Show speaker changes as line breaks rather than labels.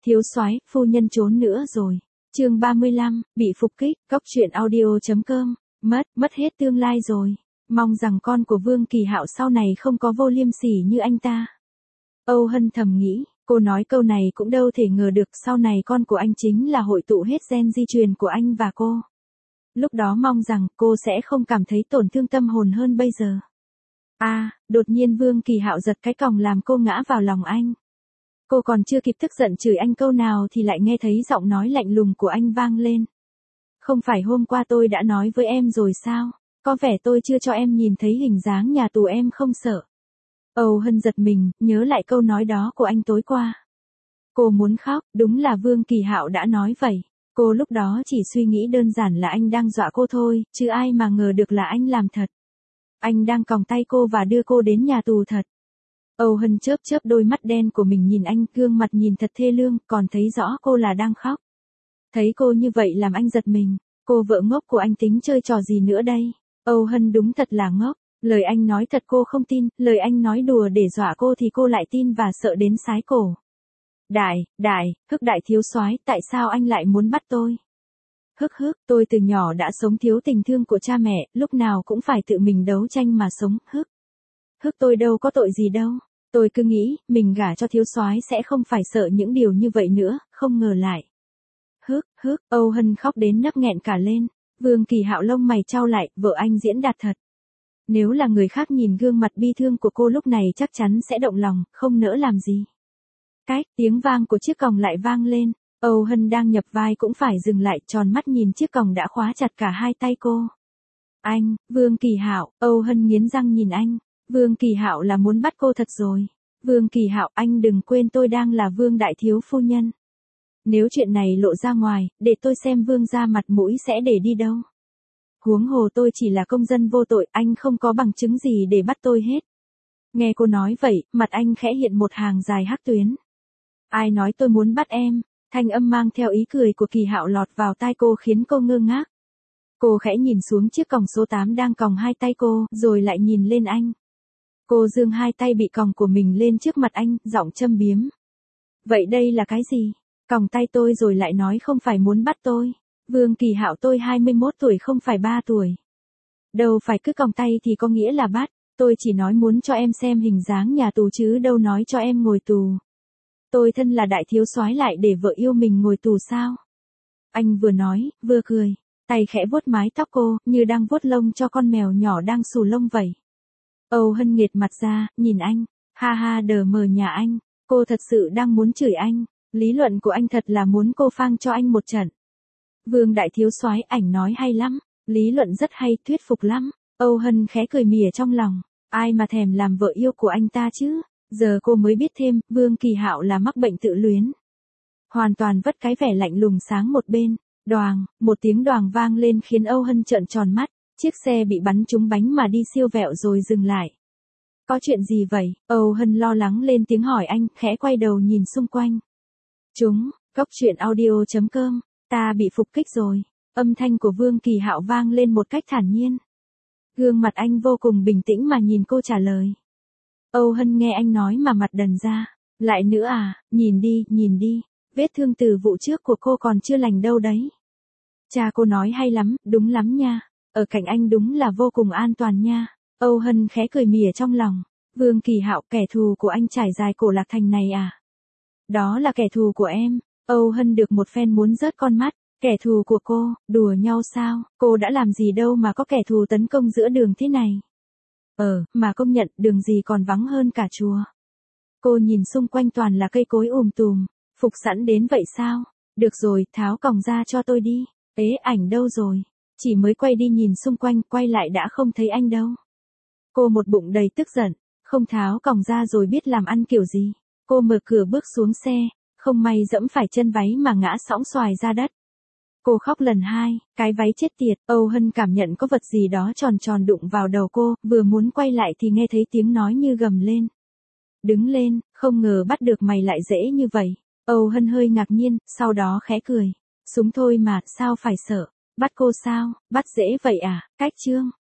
Thiếu soái, phu nhân trốn nữa rồi. Chương 35, bị phục kích, Cốc truyện audio.com. Mất hết tương lai rồi. Mong rằng con của Vương Kỳ Hạo sau này không có vô liêm sỉ như anh ta. Âu Hân thầm nghĩ, cô nói câu này cũng đâu thể ngờ được sau này con của anh chính là hội tụ hết gen di truyền của anh và cô. Lúc đó mong rằng cô sẽ không cảm thấy tổn thương tâm hồn hơn bây giờ. Đột nhiên Vương Kỳ Hạo giật cái còng làm cô ngã vào lòng anh. Cô còn chưa kịp tức giận chửi anh câu nào thì lại nghe thấy giọng nói lạnh lùng của anh vang lên. Không phải hôm qua tôi đã nói với em rồi sao? Có vẻ tôi chưa cho em nhìn thấy hình dáng nhà tù em không sợ. Âu Hân giật mình, nhớ lại câu nói đó của anh tối qua. Cô muốn khóc, đúng là Vương Kỳ Hạo đã nói vậy. Cô lúc đó chỉ suy nghĩ đơn giản là anh đang dọa cô thôi, chứ ai mà ngờ được là anh làm thật. Anh đang còng tay cô và đưa cô đến nhà tù thật. Âu Hân chớp chớp đôi mắt đen của mình nhìn anh, gương mặt nhìn thật thê lương, còn thấy rõ cô là đang khóc. Thấy cô như vậy làm anh giật mình, cô vợ ngốc của anh tính chơi trò gì nữa đây? Âu Hân đúng thật là ngốc, lời anh nói thật cô không tin, lời anh nói đùa để dọa cô thì cô lại tin và sợ đến sái cổ. Hức đại thiếu soái, tại sao anh lại muốn bắt tôi? Hức, tôi từ nhỏ đã sống thiếu tình thương của cha mẹ, lúc nào cũng phải tự mình đấu tranh mà sống, hức, tôi đâu có tội gì đâu. Tôi cứ nghĩ, mình gả cho thiếu soái sẽ không phải sợ những điều như vậy nữa, không ngờ lại. Hức, Âu Hân khóc đến nấc nghẹn cả lên. Vương Kỳ Hạo lông mày chau lại, vợ anh diễn đạt thật. Nếu là người khác nhìn gương mặt bi thương của cô lúc này chắc chắn sẽ động lòng, không nỡ làm gì. Tiếng vang của chiếc còng lại vang lên. Âu Hân đang nhập vai cũng phải dừng lại, tròn mắt nhìn chiếc còng đã khóa chặt cả hai tay cô. Anh, Vương Kỳ Hạo, Âu Hân nghiến răng nhìn anh. Vương Kỳ Hạo là muốn bắt cô thật rồi. Vương Kỳ Hạo, anh đừng quên tôi đang là Vương đại thiếu phu nhân. Nếu chuyện này lộ ra ngoài, để tôi xem Vương gia mặt mũi sẽ để đi đâu. Huống hồ tôi chỉ là công dân vô tội, anh không có bằng chứng gì để bắt tôi hết. Nghe cô nói vậy, mặt anh khẽ hiện một hàng dài hắc tuyến. Ai nói tôi muốn bắt em? Thanh âm mang theo ý cười của Kỳ Hạo lọt vào tai cô khiến cô ngơ ngác. Cô khẽ nhìn xuống chiếc còng số 8 đang còng hai tay cô, rồi lại nhìn lên anh. Cô giương hai tay bị còng của mình lên trước mặt anh, giọng châm biếm. Vậy đây là cái gì? Còng tay tôi rồi lại nói không phải muốn bắt tôi. Vương Kỳ Hạo, tôi 21 tuổi không phải 3 tuổi. Đâu phải cứ còng tay thì có nghĩa là bắt, tôi chỉ nói muốn cho em xem hình dáng nhà tù chứ đâu nói cho em ngồi tù. Tôi thân là đại thiếu soái lại để vợ yêu mình ngồi tù sao? Anh vừa nói, vừa cười, tay khẽ vuốt mái tóc cô, như đang vuốt lông cho con mèo nhỏ đang xù lông vậy. Âu Hân nghiệt mặt ra, nhìn anh, ha đờ mờ nhà anh, cô thật sự đang muốn chửi anh, lý luận của anh thật là muốn cô phang cho anh một trận. Vương đại thiếu soái, ảnh nói hay lắm, lý luận rất hay, thuyết phục lắm. Âu Hân khẽ cười mỉa trong lòng, ai mà thèm làm vợ yêu của anh ta chứ, giờ cô mới biết thêm, Vương Kỳ Hạo là mắc bệnh tự luyến. Hoàn toàn vất cái vẻ lạnh lùng sáng một bên, đoàng, một tiếng đoàng vang lên khiến Âu Hân trợn tròn mắt, chiếc xe bị bắn trúng bánh mà đi siêu vẹo rồi dừng lại. Có chuyện gì vậy? Âu Hân lo lắng lên tiếng hỏi anh, khẽ quay đầu nhìn xung quanh. Cốc truyện audio.com, ta bị phục kích rồi. Âm thanh của Vương Kỳ Hạo vang lên một cách thản nhiên. Gương mặt anh vô cùng bình tĩnh mà nhìn cô trả lời. Âu Hân nghe anh nói mà mặt đần ra. Lại nữa à, nhìn đi, vết thương từ vụ trước của cô còn chưa lành đâu đấy. Cha cô nói hay lắm, đúng lắm nha. Ở cạnh anh đúng là vô cùng an toàn nha. Âu Hân khẽ cười mỉa trong lòng. Vương Kỳ Hạo, kẻ thù của anh trải dài cổ Lạc Thành này à? Đó là kẻ thù của em. Âu Hân được một phen muốn rớt con mắt. Kẻ thù của cô, đùa nhau sao? Cô đã làm gì đâu mà có kẻ thù tấn công giữa đường thế này. Mà công nhận đường gì còn vắng hơn cả chùa. Cô nhìn xung quanh toàn là cây cối tùm, phục sẵn đến vậy sao? Được rồi, tháo còng ra cho tôi đi. Ảnh đâu rồi? Chỉ mới quay đi nhìn xung quanh, quay lại đã không thấy anh đâu. Cô một bụng đầy tức giận, không tháo còng ra rồi biết làm ăn kiểu gì. Cô mở cửa bước xuống xe, không may dẫm phải chân váy mà ngã sõng xoài ra đất. Cô khóc lần hai, cái váy chết tiệt. Âu Hân cảm nhận có vật gì đó tròn tròn đụng vào đầu cô, vừa muốn quay lại thì nghe thấy tiếng nói như gầm lên. Đứng lên, không ngờ bắt được mày lại dễ như vậy. Âu Hân hơi ngạc nhiên, sau đó khẽ cười. Súng thôi mà, sao phải sợ? Bắt cô sao? Bắt dễ vậy à? Cách chương.